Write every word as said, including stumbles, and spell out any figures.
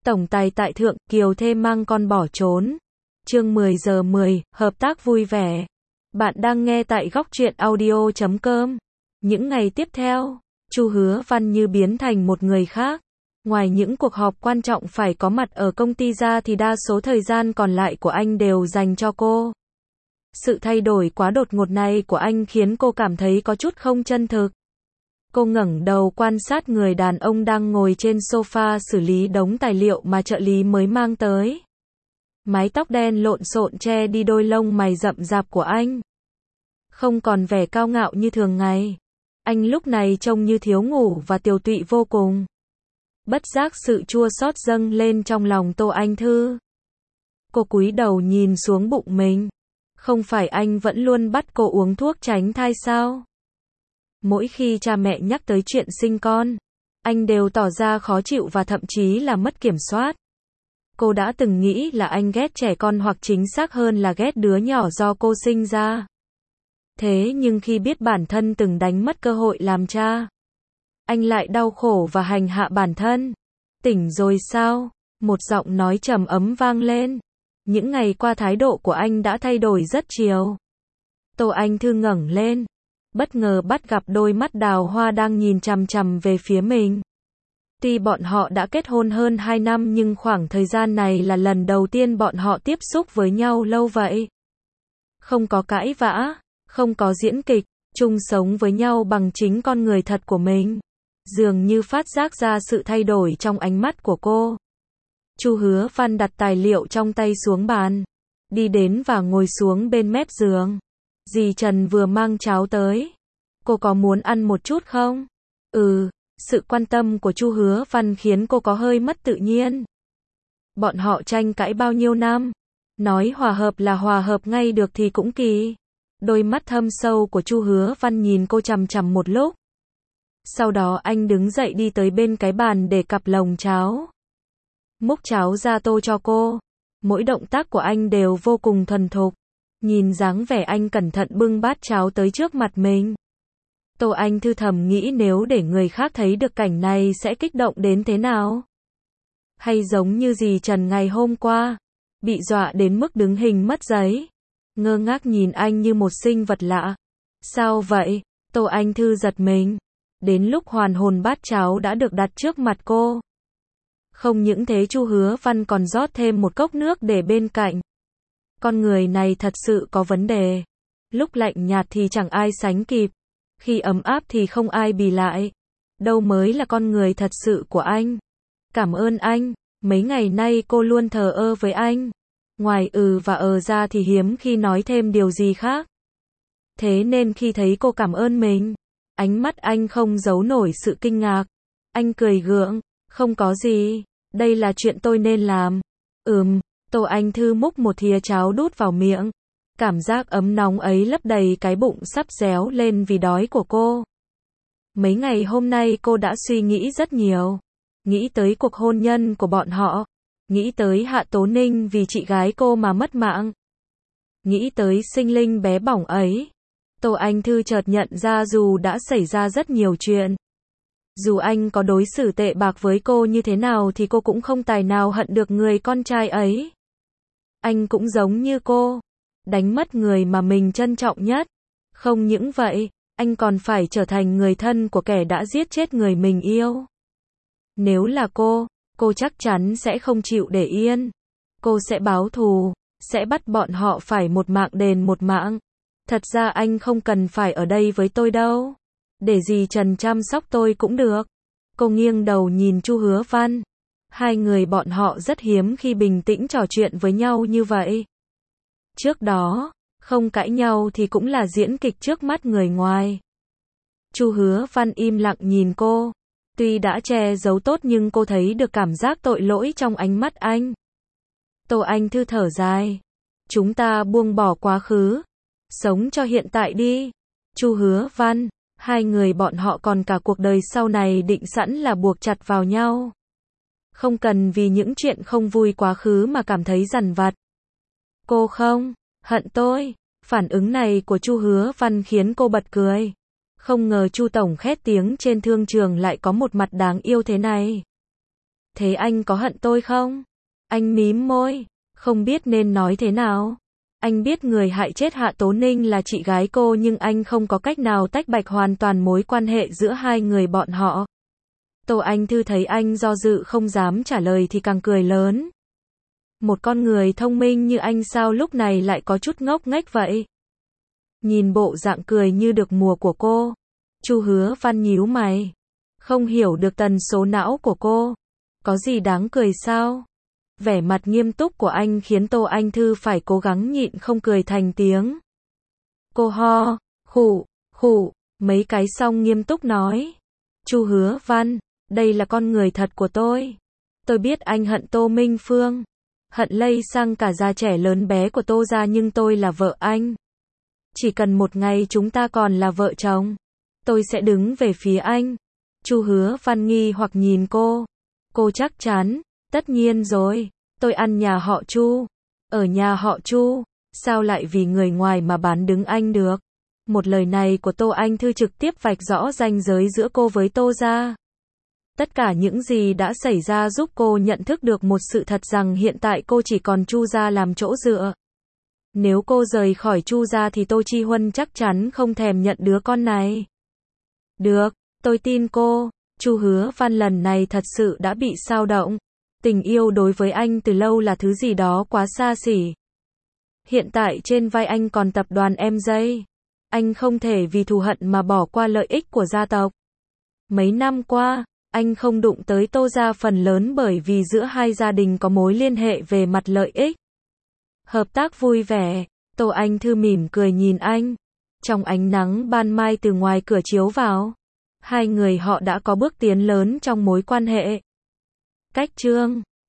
Tổng tài tại thượng, Kiều thê mang con bỏ trốn. Chương mười giờ mười, hợp tác vui vẻ. Bạn đang nghe tại góc truyện audio chấm com. Những ngày tiếp theo, Chu Hứa Văn như biến thành một người khác. Ngoài những cuộc họp quan trọng phải có mặt ở công ty ra thì đa số thời gian còn lại của anh đều dành cho cô. Sự thay đổi quá đột ngột này của anh khiến cô cảm thấy có chút không chân thực. Cô ngẩng đầu quan sát người đàn ông đang ngồi trên sofa xử lý đống tài liệu mà trợ lý mới mang tới. Mái tóc đen lộn xộn che đi đôi lông mày rậm rạp của anh. Không còn vẻ cao ngạo như thường ngày. Anh lúc này trông như thiếu ngủ và tiều tụy vô cùng. Bất giác sự chua xót dâng lên trong lòng Tô Anh Thư. Cô cúi đầu nhìn xuống bụng mình. Không phải anh vẫn luôn bắt cô uống thuốc tránh thai sao? Mỗi khi cha mẹ nhắc tới chuyện sinh con, anh đều tỏ ra khó chịu và thậm chí là mất kiểm soát. Cô đã từng nghĩ là anh ghét trẻ con hoặc chính xác hơn là ghét đứa nhỏ do cô sinh ra. Thế nhưng khi biết bản thân từng đánh mất cơ hội làm cha, anh lại đau khổ và hành hạ bản thân. Tỉnh rồi sao? Một giọng nói trầm ấm vang lên. Những ngày qua thái độ của anh đã thay đổi rất nhiều. Tô Anh Thư ngẩng lên, bất ngờ bắt gặp đôi mắt đào hoa đang nhìn chằm chằm về phía mình. Tuy bọn họ đã kết hôn hơn hai năm nhưng khoảng thời gian này là lần đầu tiên bọn họ tiếp xúc với nhau lâu vậy. Không có cãi vã, không có diễn kịch, chung sống với nhau bằng chính con người thật của mình. Dường như phát giác ra sự thay đổi trong ánh mắt của cô. Chu Hứa Văn đặt tài liệu trong tay xuống bàn, đi đến và ngồi xuống bên mép giường. Dì Trần vừa mang cháo tới. Cô có muốn ăn một chút không? Ừ, sự quan tâm của Chu Hứa Văn khiến cô có hơi mất tự nhiên. Bọn họ tranh cãi bao nhiêu năm? Nói hòa hợp là hòa hợp ngay được thì cũng kỳ. Đôi mắt thâm sâu của Chu Hứa Văn nhìn cô chằm chằm một lúc. Sau đó anh đứng dậy đi tới bên cái bàn để cặp lồng cháo. Múc cháo ra tô cho cô. Mỗi động tác của anh đều vô cùng thuần thục. Nhìn dáng vẻ anh cẩn thận bưng bát cháo tới trước mặt mình. Tô Anh Thư thầm nghĩ nếu để người khác thấy được cảnh này sẽ kích động đến thế nào? Hay giống như dì Trần ngày hôm qua, bị dọa đến mức đứng hình mất giấy. Ngơ ngác nhìn anh như một sinh vật lạ. Sao vậy? Tô Anh Thư giật mình. Đến lúc hoàn hồn bát cháo đã được đặt trước mặt cô. Không những thế Chu Hứa Văn còn rót thêm một cốc nước để bên cạnh. Con người này thật sự có vấn đề. Lúc lạnh nhạt thì chẳng ai sánh kịp. Khi ấm áp thì không ai bì lại. Đâu mới là con người thật sự của anh. Cảm ơn anh. Mấy ngày nay cô luôn thờ ơ với anh. Ngoài ừ và ờ ra thì hiếm khi nói thêm điều gì khác. Thế nên khi thấy cô cảm ơn mình, ánh mắt anh không giấu nổi sự kinh ngạc. Anh cười gượng. Không có gì. Đây là chuyện tôi nên làm. Ừm. Tô Anh Thư múc một thìa cháo đút vào miệng. Cảm giác ấm nóng ấy lấp đầy cái bụng sắp réo lên vì đói của cô. Mấy ngày hôm nay cô đã suy nghĩ rất nhiều. Nghĩ tới cuộc hôn nhân của bọn họ. Nghĩ tới Hạ Tố Ninh vì chị gái cô mà mất mạng. Nghĩ tới sinh linh bé bỏng ấy. Tô Anh Thư chợt nhận ra dù đã xảy ra rất nhiều chuyện. Dù anh có đối xử tệ bạc với cô như thế nào thì cô cũng không tài nào hận được người con trai ấy. Anh cũng giống như cô. Đánh mất người mà mình trân trọng nhất. Không những vậy, anh còn phải trở thành người thân của kẻ đã giết chết người mình yêu. Nếu là cô, cô chắc chắn sẽ không chịu để yên. Cô sẽ báo thù, sẽ bắt bọn họ phải một mạng đền một mạng. Thật ra anh không cần phải ở đây với tôi đâu. Để dì Trần chăm sóc tôi cũng được. Cô nghiêng đầu nhìn Chu Hứa Văn. Hai người bọn họ rất hiếm khi bình tĩnh trò chuyện với nhau như vậy. Trước đó, không cãi nhau thì cũng là diễn kịch trước mắt người ngoài. Chu Hứa Văn im lặng nhìn cô. Tuy đã che giấu tốt nhưng cô thấy được cảm giác tội lỗi trong ánh mắt anh. Tô Anh Thư thở dài. Chúng ta buông bỏ quá khứ. Sống cho hiện tại đi. Chu Hứa Văn. Hai người bọn họ còn cả cuộc đời sau này định sẵn là buộc chặt vào nhau. Không cần vì những chuyện không vui quá khứ mà cảm thấy dằn vặt. Cô không hận tôi. Phản ứng này của Chu Hứa Văn khiến cô bật cười. Không ngờ Chu tổng khét tiếng trên thương trường lại có một mặt đáng yêu thế này. Thế anh có hận tôi không? Anh mím môi, không biết nên nói thế nào. Anh biết người hại chết Hạ Tố Ninh là chị gái cô nhưng anh không có cách nào tách bạch hoàn toàn mối quan hệ giữa hai người bọn họ. Tô Anh Thư thấy anh do dự không dám trả lời thì càng cười lớn. Một con người thông minh như anh sao lúc này lại có chút ngốc nghếch vậy? Nhìn bộ dạng cười như được mùa của cô, Chu Hứa Văn nhíu mày, không hiểu được tần số não của cô. Có gì đáng cười sao? Vẻ mặt nghiêm túc của anh khiến Tô Anh Thư phải cố gắng nhịn không cười thành tiếng. Cô ho, khụ, khụ, mấy cái xong nghiêm túc nói. Chu Hứa Văn, đây là con người thật của tôi. Tôi biết anh hận Tô Minh Phương, hận lây sang cả gia trẻ lớn bé của Tô gia nhưng tôi là vợ anh. Chỉ cần một ngày chúng ta còn là vợ chồng, tôi sẽ đứng về phía anh. Chu Hứa Văn nghi hoặc nhìn cô. Cô chắc chắn, tất nhiên rồi, tôi ăn nhà họ Chu. Ở nhà họ Chu, sao lại vì người ngoài mà bán đứng anh được? Một lời này của Tô Anh Thư trực tiếp vạch rõ ranh giới giữa cô với Tô gia. Tất cả những gì đã xảy ra giúp cô nhận thức được một sự thật rằng hiện tại cô chỉ còn Chu gia làm chỗ dựa. Nếu cô rời khỏi Chu gia thì Tô Chi Huân chắc chắn không thèm nhận đứa con này. Được, tôi tin cô. Chu Hứa Văn lần này thật sự đã bị xao động. Tình yêu đối với anh từ lâu là thứ gì đó quá xa xỉ. Hiện tại trên vai anh còn tập đoàn em gi. Anh không thể vì thù hận mà bỏ qua lợi ích của gia tộc. Mấy năm qua, anh không đụng tới Tô gia phần lớn bởi vì giữa hai gia đình có mối liên hệ về mặt lợi ích. Hợp tác vui vẻ, Tô Anh Thư mỉm cười nhìn anh. Trong ánh nắng ban mai từ ngoài cửa chiếu vào, hai người họ đã có bước tiến lớn trong mối quan hệ. Cách chương